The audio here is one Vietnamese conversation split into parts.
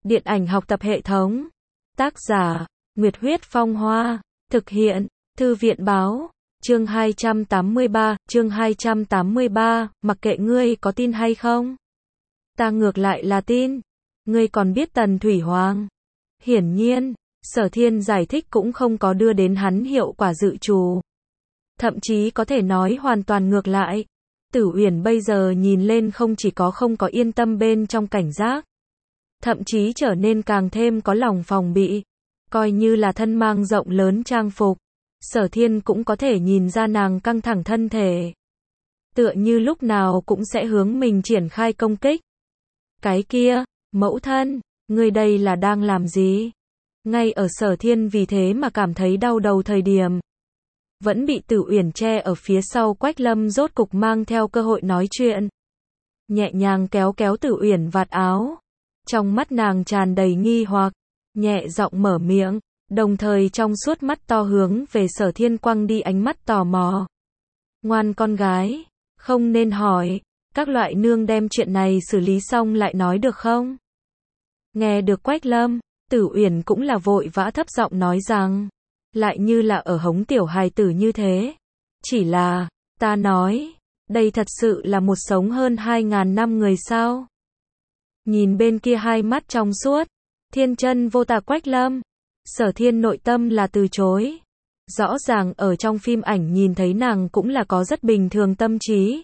Điện ảnh học tập hệ thống. Tác giả, Nguyệt Huyết Phong Hoa. Thực hiện, Thư viện Báo. Chương 283, mặc kệ ngươi có tin hay không. Ta ngược lại là tin. Ngươi còn biết Tần Thủy Hoàng. Hiển nhiên, Sở Thiên giải thích cũng không có đưa đến hắn hiệu quả dự trù. Thậm chí có thể nói hoàn toàn ngược lại. Tử Uyển bây giờ nhìn lên không chỉ có không có yên tâm bên trong cảnh giác, thậm chí trở nên càng thêm có lòng phòng bị. Coi như là thân mang rộng lớn trang phục, Sở Thiên cũng có thể nhìn ra nàng căng thẳng thân thể. Tựa như lúc nào cũng sẽ hướng mình triển khai công kích. Cái kia, mẫu thân, ngươi đây là đang làm gì? Ngay ở Sở Thiên vì thế mà cảm thấy đau đầu thời điểm, vẫn bị Tử Uyển che ở phía sau Quách Lâm rốt cục mang theo cơ hội nói chuyện. Nhẹ nhàng kéo kéo Tử Uyển vạt áo. Trong mắt nàng tràn đầy nghi hoặc, nhẹ giọng mở miệng, đồng thời trong suốt mắt to hướng về Sở Thiên quăng đi ánh mắt tò mò. Ngoan con gái, không nên hỏi, các loại nương đem chuyện này xử lý xong lại nói được không? Nghe được Quách Lâm, Tử Uyển cũng là vội vã thấp giọng nói rằng, lại như là ở hống tiểu hài tử như thế. Chỉ là, ta nói, đây thật sự là một sống hơn 2.000 năm người sao? Nhìn bên kia hai mắt trong suốt, thiên chân vô tà Quách Lâm, Sở Thiên nội tâm là từ chối. Rõ ràng ở trong phim ảnh nhìn thấy nàng cũng là có rất bình thường tâm trí.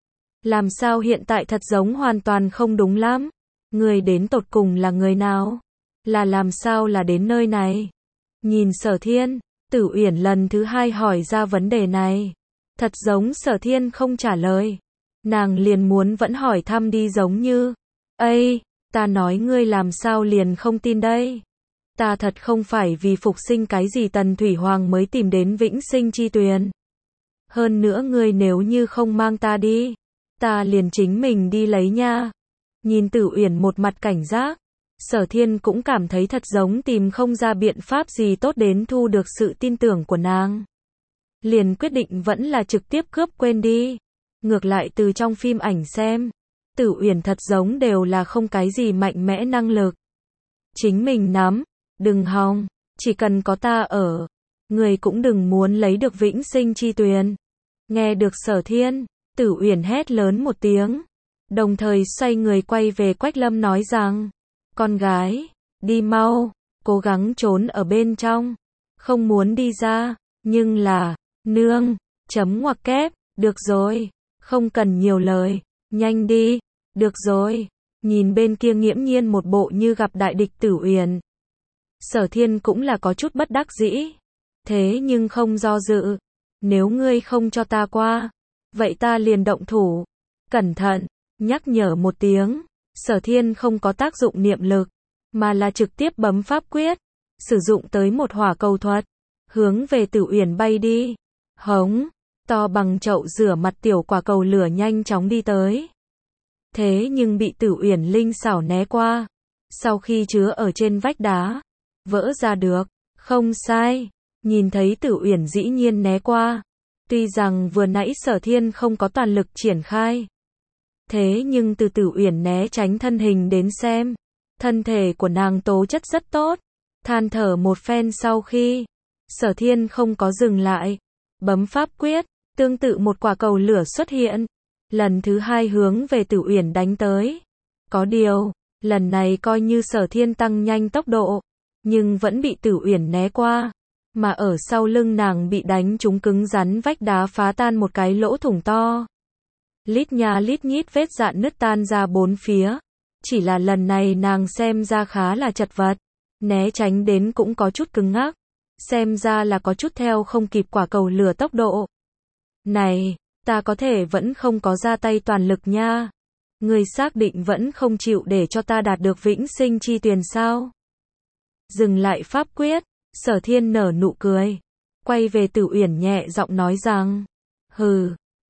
Làm sao hiện tại thật giống hoàn toàn không đúng lắm? Người đến tột cùng là người nào? Là làm sao là đến nơi này? Nhìn Sở Thiên, Tử Uyển lần thứ hai hỏi ra vấn đề này. Thật giống Sở Thiên không trả lời. Nàng liền muốn vẫn hỏi thăm đi giống như, ây, ta nói ngươi làm sao liền không tin đây? Ta thật không phải vì phục sinh cái gì Tần Thủy Hoàng mới tìm đến Vĩnh Sinh Chi Tuyền. Hơn nữa ngươi nếu như không mang ta đi, ta liền chính mình đi lấy nha. Nhìn Tử Uyển một mặt cảnh giác, Sở Thiên cũng cảm thấy thật giống tìm không ra biện pháp gì tốt đến thu được sự tin tưởng của nàng. Liền quyết định vẫn là trực tiếp cướp quên đi. Ngược lại từ trong phim ảnh xem, Tử Uyển thật giống đều là không cái gì mạnh mẽ năng lực. Chính mình nắm, đừng hòng, chỉ cần có ta ở, người cũng đừng muốn lấy được Vĩnh Sinh Chi Tuyền. Nghe được Sở Thiên, Tử Uyển hét lớn một tiếng, đồng thời xoay người quay về Quách Lâm nói rằng, con gái, đi mau, cố gắng trốn ở bên trong, không muốn đi ra, nhưng là, nương, chấm ngoặc kép, được rồi, không cần nhiều lời, nhanh đi, được rồi. Nhìn bên kia nghiễm nhiên một bộ như gặp đại địch Tử Uyển, Sở Thiên cũng là có chút bất đắc dĩ, thế nhưng không do dự, nếu ngươi không cho ta qua, vậy ta liền động thủ. Cẩn thận, nhắc nhở một tiếng, Sở Thiên không có tác dụng niệm lực, mà là trực tiếp bấm pháp quyết, sử dụng tới một hỏa cầu thuật, hướng về Tử Uyển bay đi. Hống, to bằng chậu rửa mặt tiểu quả cầu lửa nhanh chóng đi tới. Thế nhưng bị Tử Uyển linh xảo né qua, sau khi chứa ở trên vách đá, vỡ ra được. Không sai, nhìn thấy Tử Uyển dĩ nhiên né qua. Tuy rằng vừa nãy Sở Thiên không có toàn lực triển khai, thế nhưng từ Tử Uyển né tránh thân hình đến xem, thân thể của nàng tố chất rất tốt. Than thở một phen sau khi, Sở Thiên không có dừng lại, bấm pháp quyết, tương tự một quả cầu lửa xuất hiện, lần thứ hai hướng về Tử Uyển đánh tới. Có điều, lần này coi như Sở Thiên tăng nhanh tốc độ, nhưng vẫn bị Tử Uyển né qua, mà ở sau lưng nàng bị đánh trúng cứng rắn vách đá phá tan một cái lỗ thủng to. Lít nha lít nhít vết rạn nứt tan ra bốn phía. Chỉ là lần này nàng xem ra khá là chật vật, né tránh đến cũng có chút cứng ngắc, xem ra là có chút theo không kịp quả cầu lửa tốc độ. Này, ta có thể vẫn không có ra tay toàn lực nha. Ngươi xác định vẫn không chịu để cho ta đạt được Vĩnh Sinh Chi Tuyền sao? Dừng lại pháp quyết, Sở Thiên nở nụ cười, quay về Tử Uyển nhẹ giọng nói rằng, hừ,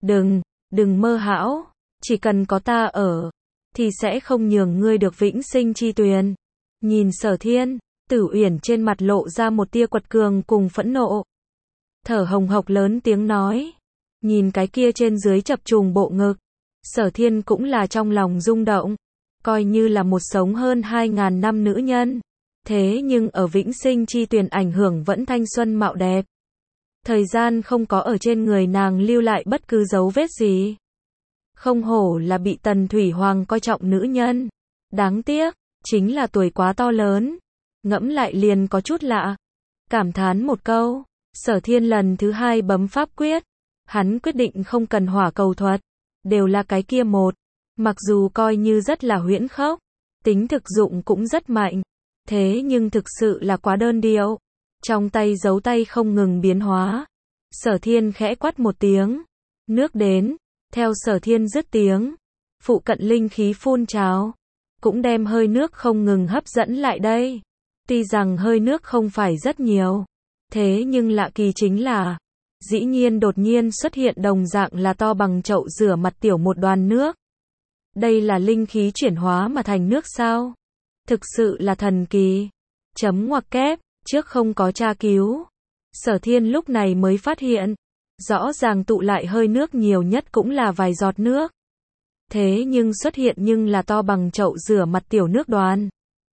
đừng mơ hão, chỉ cần có ta ở, thì sẽ không nhường ngươi được Vĩnh Sinh Chi Tuyền. Nhìn Sở Thiên, Tử Uyển trên mặt lộ ra một tia quật cường cùng phẫn nộ. Thở hồng hộc lớn tiếng nói, nhìn cái kia trên dưới chập trùng bộ ngực, Sở Thiên cũng là trong lòng rung động. coi như là một sống hơn 2.000 năm nữ nhân. Thế nhưng ở vĩnh sinh chi tuyển ảnh hưởng vẫn thanh xuân mạo đẹp. Thời gian không có ở trên người nàng lưu lại bất cứ dấu vết gì. Không hổ là bị Tần Thủy Hoàng coi trọng nữ nhân. Đáng tiếc, chính là tuổi quá to lớn. Ngẫm lại liền có chút lạ. Cảm thán một câu, Sở Thiên lần thứ 2 bấm pháp quyết. Hắn quyết định không cần hỏa cầu thuật. Đều là cái kia một. Mặc dù coi như rất là huyễn khốc, tính thực dụng cũng rất mạnh. Thế nhưng thực sự là quá đơn điệu. Trong tay dấu tay không ngừng biến hóa. Sở Thiên khẽ quát một tiếng. Nước đến. Theo Sở Thiên dứt tiếng. Phụ cận linh khí phun trào. Cũng đem hơi nước không ngừng hấp dẫn lại đây. Tuy rằng hơi nước không phải rất nhiều. Thế nhưng lạ kỳ chính là. Dĩ nhiên đột nhiên xuất hiện đồng dạng là to bằng chậu rửa mặt tiểu một đoàn nước. Đây là linh khí chuyển hóa mà thành nước sao? Thực sự là thần kỳ. Chấm ngoặc kép, trước không có tra cứu. Sở Thiên lúc này mới phát hiện. Rõ ràng tụ lại hơi nước nhiều nhất cũng là vài giọt nước. Thế nhưng xuất hiện nhưng là to bằng chậu rửa mặt tiểu nước đoàn.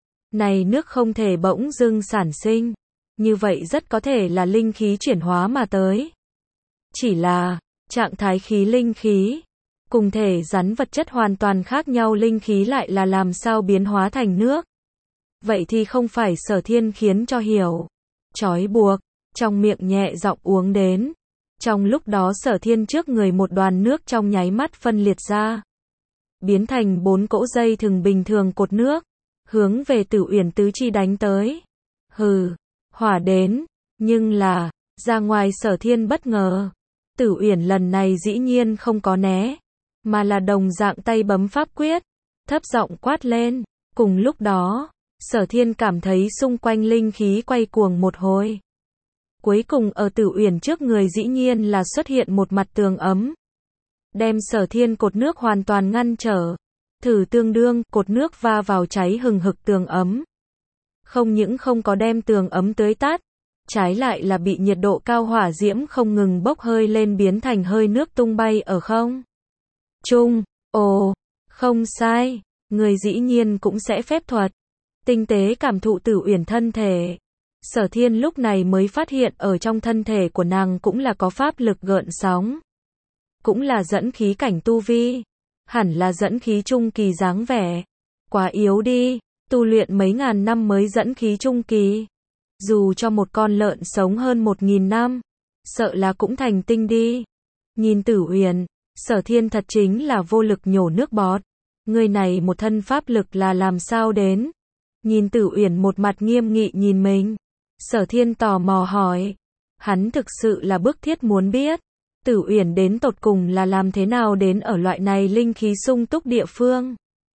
Này nước không thể bỗng dưng sản sinh. Như vậy rất có thể là linh khí chuyển hóa mà tới. Chỉ là, trạng thái khí linh khí. Cùng thể rắn vật chất hoàn toàn khác nhau linh khí lại là làm sao biến hóa thành nước. Vậy thì không phải Sở Thiên khiến cho hiểu. Trói buộc, trong miệng nhẹ giọng uống đến. Trong lúc đó Sở Thiên trước người một đoàn nước trong nháy mắt phân liệt ra. Biến thành 4 cỗ dây thừng bình thường cột nước. Hướng về Tử Uyển tứ chi đánh tới. Hừ, hỏa đến. Nhưng là, ra ngoài Sở Thiên bất ngờ. Tử Uyển lần này dĩ nhiên không có né. Mà là đồng dạng tay bấm pháp quyết. Thấp giọng quát lên. Cùng lúc đó, Sở Thiên cảm thấy xung quanh linh khí quay cuồng một hồi. Cuối cùng ở Tử Uyển trước người dĩ nhiên là xuất hiện một mặt tường ấm. Đem Sở Thiên cột nước hoàn toàn ngăn trở. Thử tương đương, cột nước va vào cháy hừng hực tường ấm. Không những không có đem tường ấm tưới tắt, trái lại là bị nhiệt độ cao hỏa diễm không ngừng bốc hơi lên biến thành hơi nước tung bay ở không trung. Ồ, không sai, người dĩ nhiên cũng sẽ phép thuật. Tinh tế cảm thụ Tử Uyển thân thể. Sở Thiên lúc này mới phát hiện ở trong thân thể của nàng cũng là có pháp lực gợn sóng. Cũng là dẫn khí cảnh tu vi. Hẳn là dẫn khí trung kỳ dáng vẻ. Quá yếu đi, tu luyện mấy ngàn năm mới dẫn khí trung kỳ. Dù cho một con lợn sống hơn 1.000 năm, sợ là cũng thành tinh đi. Nhìn Tử Uyển, Sở Thiên thật chính là vô lực nhổ nước bọt. Người này một thân pháp lực là làm sao đến? Nhìn Tử Uyển một mặt nghiêm nghị nhìn mình. Sở Thiên tò mò hỏi. Hắn thực sự là bức thiết muốn biết. Tử Uyển đến tột cùng là làm thế nào đến ở loại này linh khí sung túc địa phương.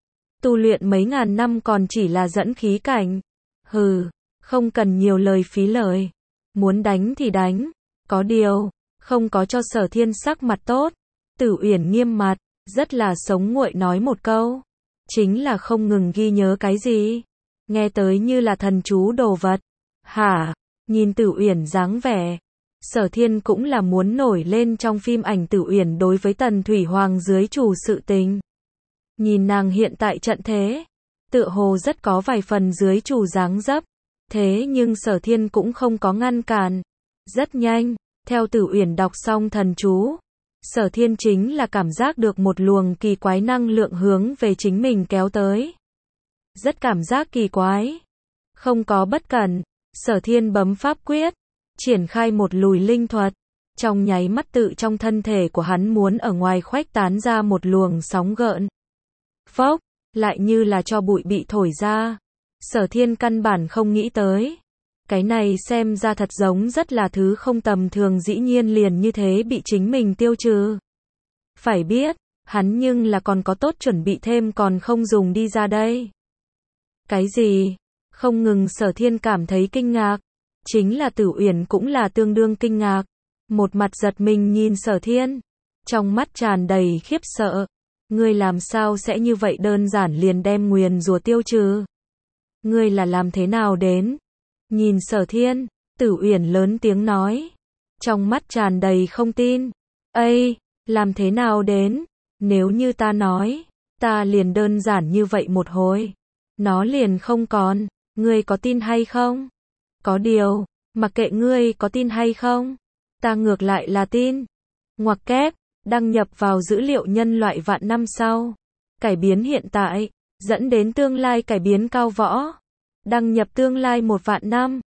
Tu luyện mấy ngàn năm còn chỉ là dẫn khí cảnh. Hừ, không cần nhiều lời phí lời. Muốn đánh thì đánh. Có điều, không có cho Sở Thiên sắc mặt tốt. Tử Uyển nghiêm mặt, rất là sống nguội nói một câu. Chính là không ngừng ghi nhớ cái gì. Nghe tới như là thần chú đồ vật. Hả? Nhìn Tử Uyển dáng vẻ. Sở Thiên cũng là muốn nổi lên trong phim ảnh Tử Uyển đối với Tần Thủy Hoàng dưới chủ sự tình. Nhìn nàng hiện tại trận thế. Tựa hồ rất có vài phần dưới chủ dáng dấp. Thế nhưng Sở Thiên cũng không có ngăn cản. Rất nhanh, theo Tử Uyển đọc xong thần chú. Sở Thiên chính là cảm giác được một luồng kỳ quái năng lượng hướng về chính mình kéo tới. Rất cảm giác kỳ quái. Không có bất cẩn, Sở Thiên bấm pháp quyết, triển khai một lùi linh thuật. Trong nháy mắt tự trong thân thể của hắn muốn ở ngoài khuếch tán ra một luồng sóng gợn. Phốc, lại như là cho bụi bị thổi ra. Sở Thiên căn bản không nghĩ tới. Cái này xem ra thật giống rất là thứ không tầm thường dĩ nhiên liền như thế bị chính mình tiêu trừ. Phải biết, hắn nhưng là còn có tốt chuẩn bị thêm còn không dùng đi ra đây. Cái gì? Không ngừng Sở Thiên cảm thấy kinh ngạc. Chính là Tử Uyển cũng là tương đương kinh ngạc. Một mặt giật mình nhìn Sở Thiên. Trong mắt tràn đầy khiếp sợ. Ngươi làm sao sẽ như vậy đơn giản liền đem nguyền rủa tiêu trừ? Ngươi là làm thế nào đến? Nhìn Sở Thiên, Tử Uyển lớn tiếng nói. Trong mắt tràn đầy không tin. Ây, làm thế nào đến? Nếu như ta nói, Ta liền đơn giản như vậy một hồi. Nó liền không còn. Ngươi có tin hay không? Có điều, mặc kệ ngươi có tin hay không, ta ngược lại là tin. Ngoặc kép, đăng nhập vào dữ liệu nhân loại vạn năm sau. Cải biến hiện tại, dẫn đến tương lai cải biến cao võ. Đăng nhập tương lai 1 vạn năm.